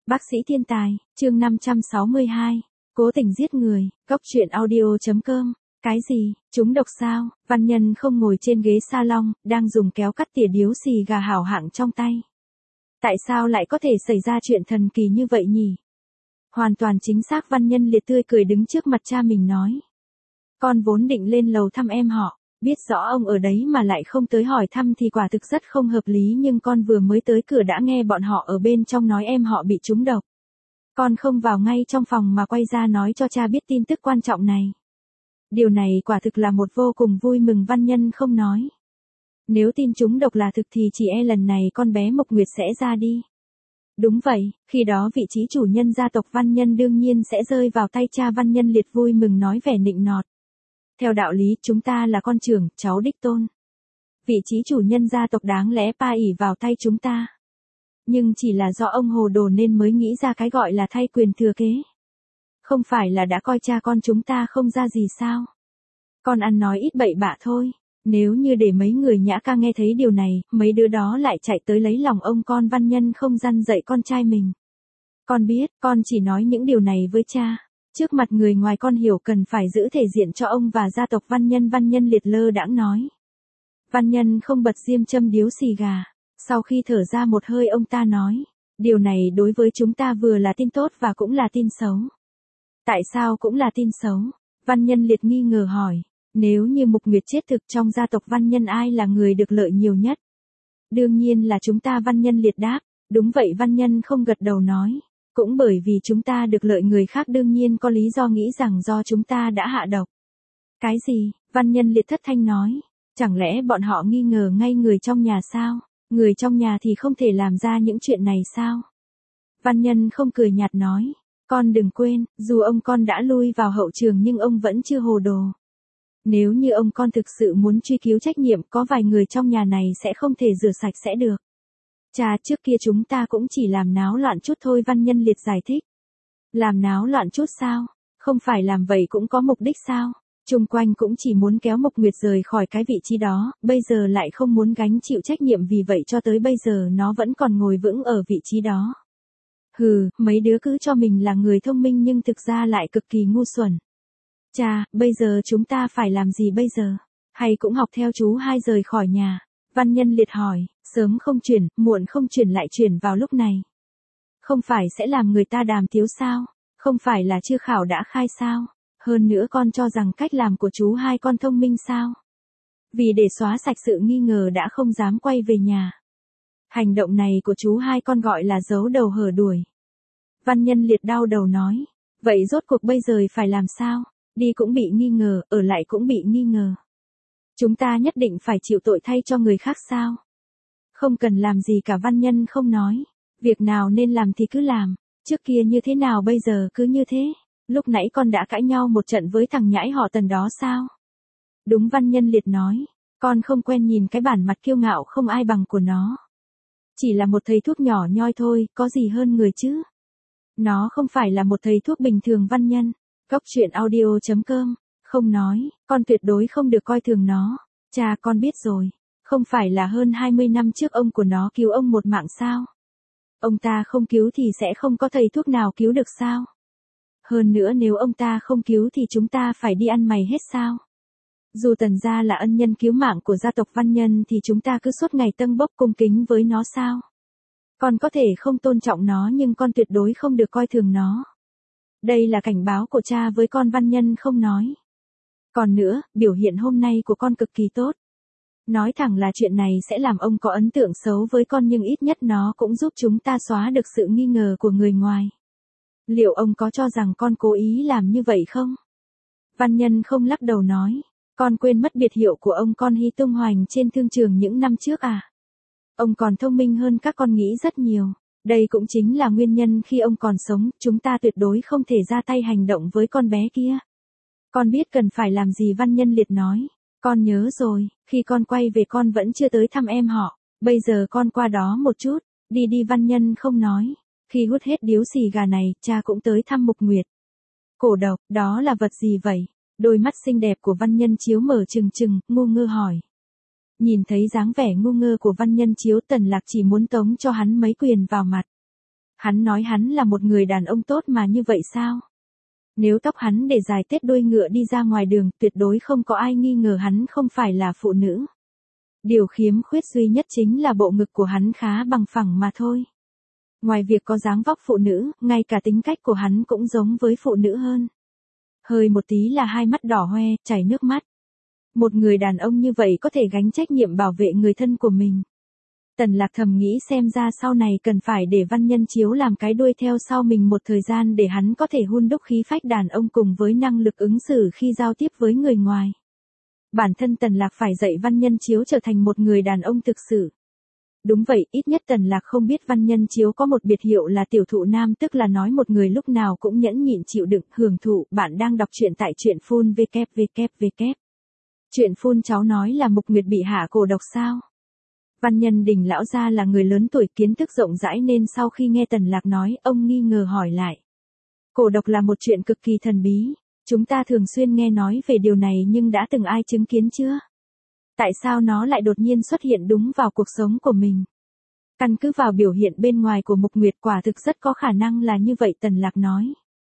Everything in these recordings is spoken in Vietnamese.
Bác sĩ thiên tài, chương 562, cố tình giết người, góc truyện audio.com. Cái gì, chúng độc sao? Văn Nhân không ngồi trên ghế salon, đang dùng kéo cắt tỉa điếu xì gà hảo hạng trong tay. Tại sao lại có thể xảy ra chuyện thần kỳ như vậy nhỉ? Hoàn toàn chính xác. Văn Nhân liệt tươi cười đứng trước mặt cha mình nói. Con vốn định lên lầu thăm em họ, biết rõ ông ở đấy mà lại không tới hỏi thăm thì quả thực rất không hợp lý, nhưng con vừa mới tới cửa đã nghe bọn họ ở bên trong nói em họ bị trúng độc. Con không vào ngay trong phòng mà quay ra nói cho cha biết tin tức quan trọng này. Điều này quả thực là một vô cùng vui mừng. Văn Nhân không nói. Nếu tin trúng độc là thực thì chỉ e lần này con bé Mộc Nguyệt sẽ ra đi. Đúng vậy, khi đó vị trí chủ nhân gia tộc Văn Nhân đương nhiên sẽ rơi vào tay cha. Văn Nhân liệt vui mừng nói vẻ nịnh nọt. Theo đạo lý chúng ta là con trưởng, cháu đích tôn. Vị trí chủ nhân gia tộc đáng lẽ pa ỷ vào tay chúng ta. Nhưng chỉ là do ông hồ đồ nên mới nghĩ ra cái gọi là thay quyền thừa kế. Không phải là đã coi cha con chúng ta không ra gì sao? Con ăn nói ít bậy bạ thôi. Nếu như để mấy người Nhã Ca nghe thấy điều này, mấy đứa đó lại chạy tới lấy lòng ông con. Văn Nhân không răn dạy con trai mình. Con biết, con chỉ nói những điều này với cha. Trước mặt người ngoài con hiểu cần phải giữ thể diện cho ông và gia tộc Văn Nhân. Văn Nhân liệt lơ đãng nói. Văn Nhân không bật diêm châm điếu xì gà. Sau khi thở ra một hơi ông ta nói. Điều này đối với chúng ta vừa là tin tốt và cũng là tin xấu. Tại sao cũng là tin xấu? Văn Nhân liệt nghi ngờ hỏi. Nếu như Mục Nguyệt chết thực trong gia tộc Văn Nhân ai là người được lợi nhiều nhất? Đương nhiên là chúng ta. Văn Nhân liệt đáp. Đúng vậy. Văn Nhân không gật đầu nói. Cũng bởi vì chúng ta được lợi người khác đương nhiên có lý do nghĩ rằng do chúng ta đã hạ độc. Cái gì? Văn Nhân liệt thất thanh nói. Chẳng lẽ bọn họ nghi ngờ ngay người trong nhà sao? Người trong nhà thì không thể làm ra những chuyện này sao? Văn Nhân không cười nhạt nói. Con đừng quên, dù ông con đã lui vào hậu trường nhưng ông vẫn chưa hồ đồ. Nếu như ông con thực sự muốn truy cứu trách nhiệm, có vài người trong nhà này sẽ không thể rửa sạch sẽ được. Cha, trước kia chúng ta cũng chỉ làm náo loạn chút thôi. Văn Nhân liệt giải thích. Làm náo loạn chút sao? Không phải làm vậy cũng có mục đích sao? Chung quanh cũng chỉ muốn kéo Mộc Nguyệt rời khỏi cái vị trí đó, bây giờ lại không muốn gánh chịu trách nhiệm, vì vậy cho tới bây giờ nó vẫn còn ngồi vững ở vị trí đó. Hừ, mấy đứa cứ cho mình là người thông minh nhưng thực ra lại cực kỳ ngu xuẩn. Cha, bây giờ chúng ta phải làm gì bây giờ? Hay cũng học theo chú hai rời khỏi nhà? Văn Nhân liệt hỏi, sớm không chuyển, muộn không chuyển lại chuyển vào lúc này. Không phải sẽ làm người ta đàm tiếu sao? Không phải là chưa khảo đã khai sao? Hơn nữa con cho rằng cách làm của chú hai con thông minh sao? Vì để xóa sạch sự nghi ngờ đã không dám quay về nhà. Hành động này của chú hai con gọi là giấu đầu hở đuổi. Văn Nhân liệt đau đầu nói. Vậy rốt cuộc bây giờ phải làm sao? Đi cũng bị nghi ngờ, ở lại cũng bị nghi ngờ. Chúng ta nhất định phải chịu tội thay cho người khác sao? Không cần làm gì cả. Văn Nhân không nói. Việc nào nên làm thì cứ làm. Trước kia như thế nào bây giờ cứ như thế. Lúc nãy con đã cãi nhau một trận với thằng nhãi họ Tần đó sao? Đúng. Văn Nhân liệt nói. Con không quen nhìn cái bản mặt kiêu ngạo không ai bằng của nó. Chỉ là một thầy thuốc nhỏ nhoi thôi, có gì hơn người chứ? Nó không phải là một thầy thuốc bình thường. Văn Nhân. Góc truyện audio.com. Không nói, con tuyệt đối không được coi thường nó. Cha, con biết rồi. Không phải là hơn 20 năm trước ông của nó cứu ông một mạng sao? Ông ta không cứu thì sẽ không có thầy thuốc nào cứu được sao? Hơn nữa nếu ông ta không cứu thì chúng ta phải đi ăn mày hết sao? Dù Tần gia là ân nhân cứu mạng của gia tộc Văn Nhân thì chúng ta cứ suốt ngày tâng bốc cung kính với nó sao? Con có thể không tôn trọng nó nhưng con tuyệt đối không được coi thường nó. Đây là cảnh báo của cha với con. Văn Nhân không nói. Còn nữa, biểu hiện hôm nay của con cực kỳ tốt. Nói thẳng là chuyện này sẽ làm ông có ấn tượng xấu với con nhưng ít nhất nó cũng giúp chúng ta xóa được sự nghi ngờ của người ngoài. Liệu ông có cho rằng con cố ý làm như vậy không? Văn Nhân không lắc đầu nói. Con quên mất biệt hiệu của ông con Hy tung hoành trên thương trường những năm trước à? Ông còn thông minh hơn các con nghĩ rất nhiều. Đây cũng chính là nguyên nhân khi ông còn sống, chúng ta tuyệt đối không thể ra tay hành động với con bé kia. Con biết cần phải làm gì. Văn Nhân liệt nói. Con nhớ rồi, khi con quay về con vẫn chưa tới thăm em họ. Bây giờ con qua đó một chút. Đi đi. Văn Nhân không nói. Khi hút hết điếu xì gà này, cha cũng tới thăm Mục Nguyệt. Cổ độc, đó là vật gì vậy? Đôi mắt xinh đẹp của Văn Nhân Chiếu mở trừng trừng, ngu ngơ hỏi. Nhìn thấy dáng vẻ ngu ngơ của Văn Nhân Chiếu, Tần Lạc chỉ muốn tống cho hắn mấy quyền vào mặt. Hắn nói hắn là một người đàn ông tốt mà như vậy sao? Nếu tóc hắn để dài tết đuôi ngựa đi ra ngoài đường, tuyệt đối không có ai nghi ngờ hắn không phải là phụ nữ. Điều khiếm khuyết duy nhất chính là bộ ngực của hắn khá bằng phẳng mà thôi. Ngoài việc có dáng vóc phụ nữ, ngay cả tính cách của hắn cũng giống với phụ nữ hơn. Hơi một tí là hai mắt đỏ hoe, chảy nước mắt. Một người đàn ông như vậy có thể gánh trách nhiệm bảo vệ người thân của mình. Tần Lạc thầm nghĩ xem ra sau này cần phải để Văn Nhân Chiếu làm cái đuôi theo sau mình một thời gian để hắn có thể hun đúc khí phách đàn ông cùng với năng lực ứng xử khi giao tiếp với người ngoài. Bản thân Tần Lạc phải dạy Văn Nhân Chiếu trở thành một người đàn ông thực sự. Đúng vậy, ít nhất Tần Lạc không biết Văn Nhân Chiếu có một biệt hiệu là tiểu thụ nam, tức là nói một người lúc nào cũng nhẫn nhịn chịu đựng, hưởng thụ. Bạn đang đọc truyện tại truyện phun www. Truyện phun cháu nói là Mục Nguyệt bị hạ cổ độc sao? Văn Nhân Đình lão gia là người lớn tuổi kiến thức rộng rãi nên sau khi nghe Tần Lạc nói, ông nghi ngờ hỏi lại. Cổ độc là một chuyện cực kỳ thần bí, chúng ta thường xuyên nghe nói về điều này nhưng đã từng ai chứng kiến chưa? Tại sao nó lại đột nhiên xuất hiện đúng vào cuộc sống của mình? Căn cứ vào biểu hiện bên ngoài của Mục Nguyệt quả thực rất có khả năng là như vậy, Tần Lạc nói.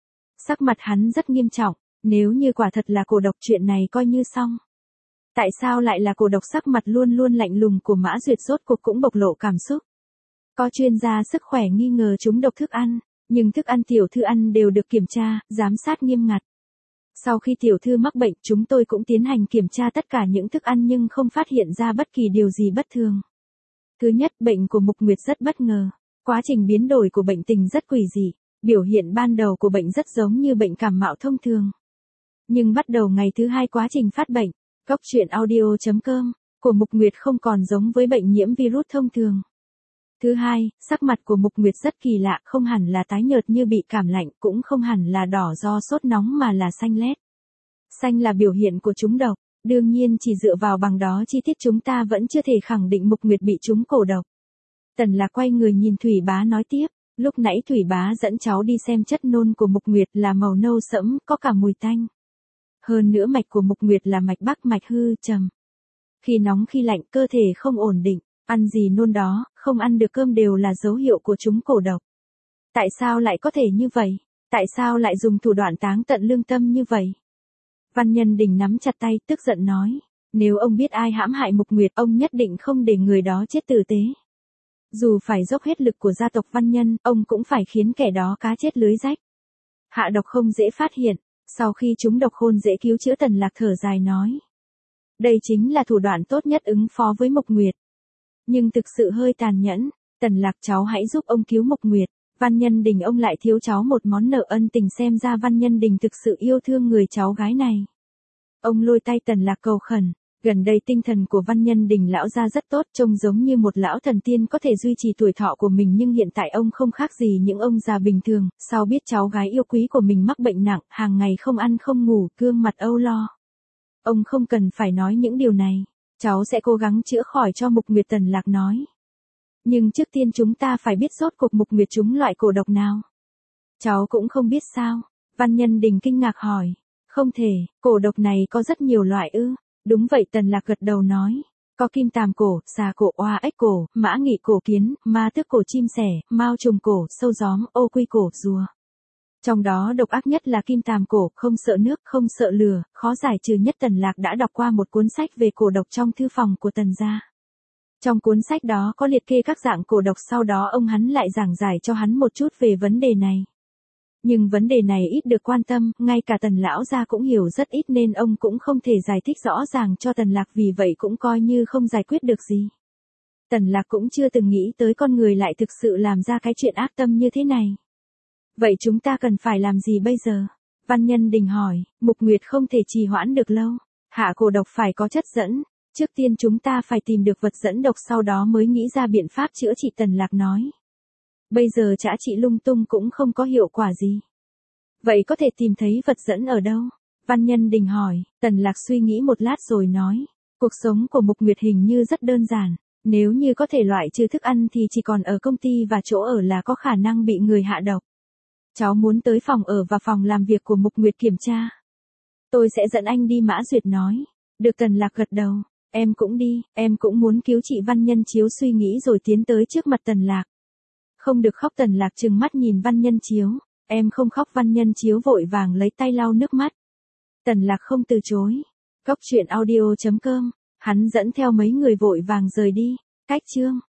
Sắc mặt hắn rất nghiêm trọng, nếu như quả thật là cổ độc chuyện này coi như xong. Tại sao lại là cổ độc? Sắc mặt luôn luôn lạnh lùng của Mã Duyệt rốt cuộc cũng bộc lộ cảm xúc. Có chuyên gia sức khỏe nghi ngờ trúng độc thức ăn, nhưng thức ăn tiểu thư ăn đều được kiểm tra, giám sát nghiêm ngặt. Sau khi tiểu thư mắc bệnh, chúng tôi cũng tiến hành kiểm tra tất cả những thức ăn nhưng không phát hiện ra bất kỳ điều gì bất thường. Thứ nhất, bệnh của Mục Nguyệt rất bất ngờ. Quá trình biến đổi của bệnh tình rất quỷ dị. Biểu hiện ban đầu của bệnh rất giống như bệnh cảm mạo thông thường. Nhưng bắt đầu ngày thứ hai quá trình phát bệnh, Góc truyện audio.com, của Mục Nguyệt không còn giống với bệnh nhiễm virus thông thường. Thứ hai, sắc mặt của Mục Nguyệt rất kỳ lạ, không hẳn là tái nhợt như bị cảm lạnh, cũng không hẳn là đỏ do sốt nóng mà là xanh lét. Xanh là biểu hiện của trúng độc, đương nhiên chỉ dựa vào bằng đó chi tiết chúng ta vẫn chưa thể khẳng định Mục Nguyệt bị trúng cổ độc. Tần Lạc quay người nhìn Thủy Bá nói tiếp, lúc nãy Thủy Bá dẫn cháu đi xem chất nôn của Mục Nguyệt là màu nâu sẫm, có cả mùi tanh. Hơn nữa mạch của Mục Nguyệt là mạch bắc, mạch hư trầm. Khi nóng khi lạnh cơ thể không ổn định, ăn gì nôn đó, không ăn được cơm đều là dấu hiệu của trúng cổ độc. Tại sao lại có thể như vậy? Tại sao lại dùng thủ đoạn táng tận lương tâm như vậy? Văn Nhân Đình nắm chặt tay, tức giận nói, nếu ông biết ai hãm hại Mục Nguyệt, ông nhất định không để người đó chết tử tế. Dù phải dốc hết lực của gia tộc Văn Nhân, ông cũng phải khiến kẻ đó cá chết lưới rách. Hạ độc không dễ phát hiện, sau khi trúng độc khôn dễ cứu chữa. Tần Lạc thở dài nói. Đây chính là thủ đoạn tốt nhất ứng phó với Mục Nguyệt. Nhưng thực sự hơi tàn nhẫn. Tần Lạc, cháu hãy giúp ông cứu Mục Nguyệt. Văn Nhân Đình ông lại thiếu cháu một món nợ ân tình, xem ra Văn Nhân Đình thực sự yêu thương người cháu gái này. Ông lôi tay Tần Lạc cầu khẩn. Gần đây tinh thần của Văn Nhân Đình lão gia rất tốt, trông giống như một lão thần tiên có thể duy trì tuổi thọ của mình, nhưng hiện tại ông không khác gì những ông già bình thường. Sau biết cháu gái yêu quý của mình mắc bệnh nặng, hàng ngày không ăn không ngủ, gương mặt âu lo. Ông không cần phải nói những điều này, cháu sẽ cố gắng chữa khỏi cho Mục Nguyệt, Tần Lạc nói. Nhưng trước tiên chúng ta phải biết rốt cuộc Mục Nguyệt trúng loại cổ độc nào. Cháu cũng không biết sao? Văn Nhân Đình kinh ngạc hỏi. Không thể, cổ độc này có rất nhiều loại ư? Đúng vậy, Tần Lạc gật đầu nói. Có kim tàm cổ, xà cổ, oa ếch cổ, mã nghị cổ, kiến, ma tước cổ, chim sẻ, mao trùng cổ, sâu gióm, ô quy cổ, rùa. Trong đó độc ác nhất là kim tàm cổ, không sợ nước, không sợ lửa, khó giải trừ nhất. Tần Lạc đã đọc qua một cuốn sách về cổ độc trong thư phòng của Tần gia. Trong cuốn sách đó có liệt kê các dạng cổ độc, sau đó ông hắn lại giảng giải cho hắn một chút về vấn đề này. Nhưng vấn đề này ít được quan tâm, ngay cả Tần lão gia cũng hiểu rất ít nên ông cũng không thể giải thích rõ ràng cho Tần Lạc, vì vậy cũng coi như không giải quyết được gì. Tần Lạc cũng chưa từng nghĩ tới con người lại thực sự làm ra cái chuyện ác tâm như thế này. Vậy chúng ta cần phải làm gì bây giờ? Văn Nhân Đình hỏi. Mục Nguyệt không thể trì hoãn được lâu. Hạ cổ độc phải có chất dẫn. Trước tiên chúng ta phải tìm được vật dẫn độc, sau đó mới nghĩ ra biện pháp chữa trị, Tần Lạc nói. Bây giờ chữa trị lung tung cũng không có hiệu quả gì. Vậy có thể tìm thấy vật dẫn ở đâu? Văn Nhân Đình hỏi. Tần Lạc suy nghĩ một lát rồi nói. Cuộc sống của Mục Nguyệt hình như rất đơn giản. Nếu như có thể loại trừ thức ăn thì chỉ còn ở công ty và chỗ ở là có khả năng bị người hạ độc. Cháu muốn tới phòng ở và phòng làm việc của Mục Nguyệt kiểm tra. Tôi sẽ dẫn anh đi, Mã Duyệt nói. Được, Tần Lạc gật đầu. Em cũng đi, em cũng muốn cứu chị. Văn Nhân Chiếu suy nghĩ rồi tiến tới trước mặt Tần Lạc. Không được khóc Tần Lạc trừng mắt nhìn Văn Nhân Chiếu. Em không khóc. Văn Nhân Chiếu vội vàng lấy tay lau nước mắt. Tần Lạc không từ chối. Cốc truyện audio.com. Hắn dẫn theo mấy người vội vàng rời đi. Cách chương